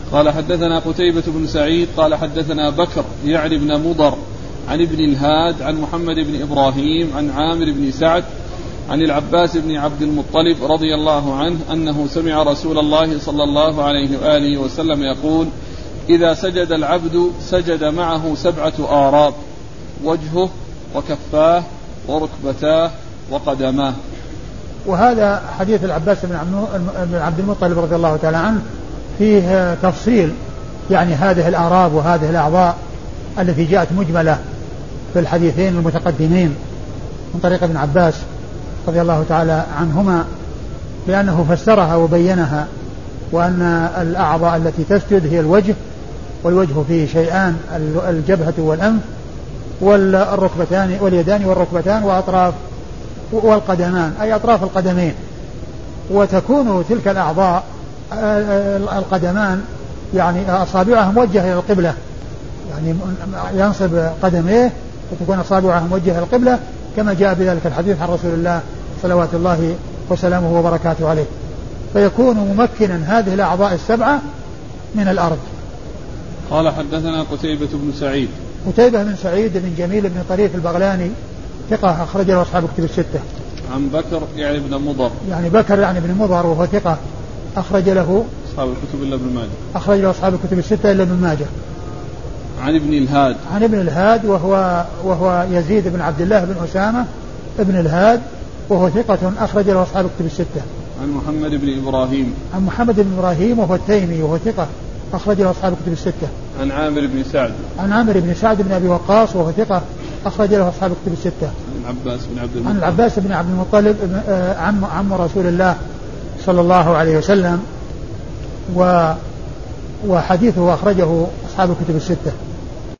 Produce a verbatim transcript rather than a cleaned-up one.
قال حدثنا قتيبة بن سعيد قال حدثنا بكر يعني بن مضر عن ابن الهاد عن محمد بن إبراهيم عن عامر بن سعد عن العباس بن عبد المطلب رضي الله عنه أنه سمع رسول الله صلى الله عليه وآله وسلم يقول: إذا سجد العبد سجد معه سبعة آراب: وجهه وكفاه وركبتاه وقدماه. وهذا حديث العباس بن عبد المطلب رضي الله تعالى عنه فيه تفصيل يعني هذه الآراب وهذه الأعضاء التي جاءت مجملة في الحديثين المتقدمين من طريق ابن عباس رضي الله تعالى عنهما، لأنه فسرها وبينها، وأن الأعضاء التي تسجد هي الوجه، والوجه فيه شيئان: الجبهة والأنف والركبتان واليدان والركبتان وأطراف والقدمان، أي أطراف القدمين. وتكون تلك الأعضاء القدمان يعني أصابعها موجهة إلى القبلة، يعني ينصب قدميه وتكون أصابعها موجهة إلى القبلة، كما جاء بذلك الحديث عن رسول الله صلوات الله وسلامه وبركاته عليه، فيكون ممكنا هذه الأعضاء السبعة من الأرض. قال حدثنا قتيبة بن سعيد. قتيبة بن سعيد بن جميل بن طريف البغلاني ثقة أخرج له أصحاب الكتب الستة. عن بكر يعني ابن مضر. يعني بكر يعني ابن مضر وهو ثقة أخرج له أصحاب الكتب إلا ابن ماجه. أخرج له أصحاب الكتب الستة إلا ابن ماجه. عن ابن الهاد. عن ابن الهاد وهو وهو يزيد بن عبد الله بن أسامة ابن الهاد وهو ثقة أخرج له أصحاب الكتب الستة. عن محمد بن إبراهيم. عن محمد بن إبراهيم وهو التيمي وهو ثقة أخرج له أصحاب الكتب الستة. عن عامر بن سعد. عن عامر بن سعد بن أبي وقاص وهو ثقة أخرج له أصحاب الكتب الستة. عن العباس بن عبد المطلب. عن العباس بن عبد المطلب عم عم رسول الله صلى الله عليه وسلم، و وحديثه أخرجه أصحاب الكتب الستة.